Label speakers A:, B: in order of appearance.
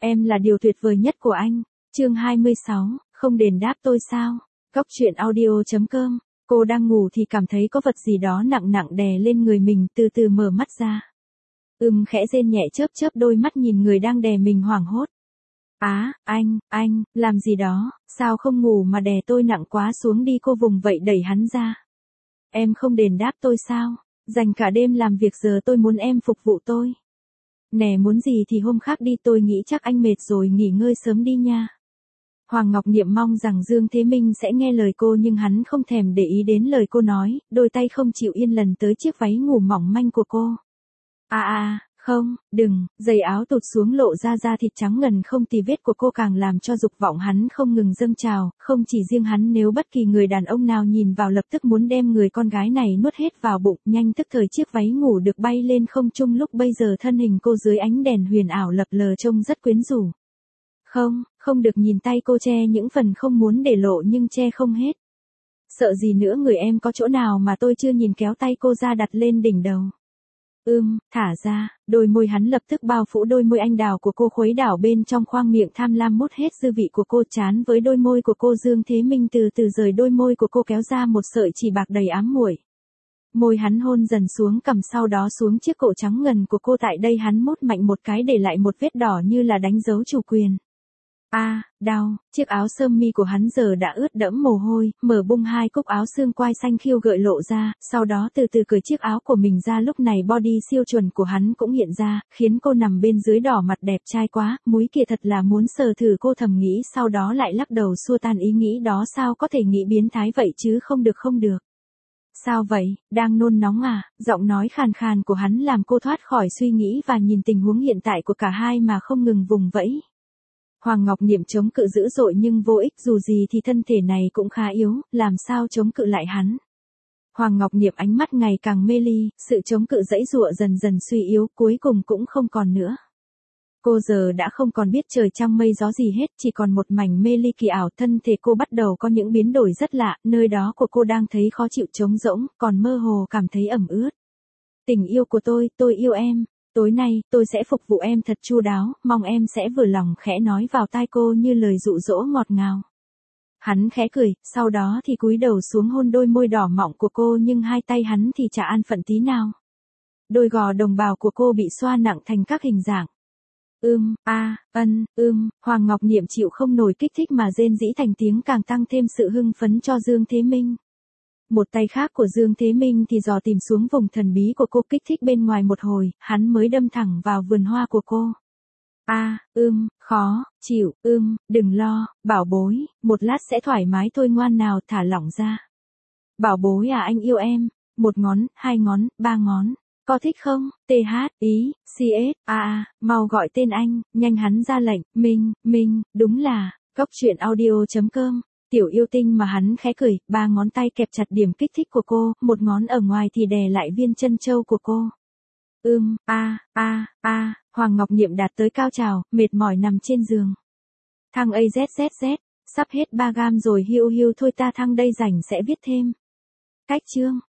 A: Em là điều tuyệt vời nhất của anh. Chương 26, không đền đáp tôi sao? Góc truyện audio.com. Cô đang ngủ thì cảm thấy có vật gì đó nặng nặng đè lên người mình, từ từ mở mắt ra. Khẽ rên nhẹ chớp chớp đôi mắt nhìn người đang đè mình hoảng hốt. Anh, làm gì đó, sao không ngủ mà đè tôi nặng quá xuống đi, cô vùng vậy đẩy hắn ra. Em không đền đáp tôi sao? Dành cả đêm làm việc giờ tôi muốn em phục vụ tôi. Nè muốn gì thì hôm khác đi, tôi nghĩ chắc anh mệt rồi, nghỉ ngơi sớm đi nha. Hoàng Ngọc Niệm mong rằng Dương Thế Minh sẽ nghe lời cô nhưng hắn không thèm để ý đến lời cô nói, đôi tay không chịu yên lần tới chiếc váy ngủ mỏng manh của cô. Không, đừng, giày áo tụt xuống lộ ra da thịt trắng ngần không tì vết của cô càng làm cho dục vọng hắn không ngừng dâng trào, không chỉ riêng hắn, nếu bất kỳ người đàn ông nào nhìn vào lập tức muốn đem người con gái này nuốt hết vào bụng. Nhanh tức thời chiếc váy ngủ được bay lên không trung, lúc bây giờ thân hình cô dưới ánh đèn huyền ảo lập lờ trông rất quyến rũ. Không được nhìn tay cô che những phần không muốn để lộ nhưng che không hết. Sợ gì nữa, người em có chỗ nào mà tôi chưa nhìn, kéo tay cô ra đặt lên đỉnh đầu. Thả ra, đôi môi hắn lập tức bao phủ đôi môi anh đào của cô, khuấy đảo bên trong khoang miệng tham lam mút hết dư vị của cô. Chán với đôi môi của cô, Dương Thế Minh từ từ rời đôi môi của cô, kéo ra một sợi chỉ bạc đầy ám muội. Môi hắn hôn dần xuống cằm, sau đó xuống chiếc cổ trắng ngần của cô, tại đây hắn mút mạnh một cái để lại một vết đỏ như là đánh dấu chủ quyền. Đau, chiếc áo sơ mi của hắn giờ đã ướt đẫm mồ hôi, mở bung hai cúc áo xương quai xanh khiêu gợi lộ ra, sau đó từ từ cởi chiếc áo của mình ra. Lúc này body siêu chuẩn của hắn cũng hiện ra, khiến cô nằm bên dưới đỏ mặt, đẹp trai quá, múi kia thật là muốn sờ thử, cô thầm nghĩ, sau đó lại lắc đầu xua tan ý nghĩ đó. Sao có thể nghĩ biến thái vậy chứ, không được. Sao vậy, đang nôn nóng à? Giọng nói khàn khàn của hắn làm cô thoát khỏi suy nghĩ và nhìn tình huống hiện tại của cả hai mà không ngừng vùng vẫy. Hoàng Ngọc Niệm chống cự dữ dội nhưng vô ích, dù gì thì thân thể này cũng khá yếu, làm sao chống cự lại hắn. Hoàng Ngọc Niệm ánh mắt ngày càng mê ly, sự chống cự dãy dụa dần dần suy yếu, cuối cùng cũng không còn nữa. Cô giờ đã không còn biết trời trăng mây gió gì hết, chỉ còn một mảnh mê ly kỳ ảo. Thân thể cô bắt đầu có những biến đổi rất lạ, nơi đó của cô đang thấy khó chịu, trống rỗng, còn mơ hồ cảm thấy ẩm ướt. Tình yêu của tôi yêu em. Tối nay, tôi sẽ phục vụ em thật chu đáo, mong em sẽ vừa lòng, khẽ nói vào tai cô như lời dụ dỗ ngọt ngào. Hắn khẽ cười, sau đó thì cúi đầu xuống hôn đôi môi đỏ mọng của cô, nhưng hai tay hắn thì chả an phận tí nào. Đôi gò đồng bào của cô bị xoa nặng thành các hình dạng. Hoàng Ngọc Niệm chịu không nổi kích thích mà rên rỉ thành tiếng, càng tăng thêm sự hưng phấn cho Dương Thế Minh. Một tay khác của Dương Thế Minh thì dò tìm xuống vùng thần bí của cô, kích thích bên ngoài một hồi, hắn mới đâm thẳng vào vườn hoa của cô. Khó chịu, đừng lo, bảo bối, một lát sẽ thoải mái thôi, ngoan nào, thả lỏng ra. Bảo bối à, anh yêu em. Một ngón, hai ngón, ba ngón. Có thích không? Mau gọi tên anh, nhanh, hắn ra lệnh. Minh, đúng là, góc truyện audio.com. Tiểu yêu tinh mà, hắn khẽ cười, ba ngón tay kẹp chặt điểm kích thích của cô, một ngón ở ngoài thì đè lại viên chân châu của cô. Hoàng Ngọc Niệm đạt tới cao trào, mệt mỏi nằm trên giường. Thăng AZZZ, sắp hết 3 gam rồi, hiu thôi ta, thăng đây rảnh sẽ viết thêm. Cách chương.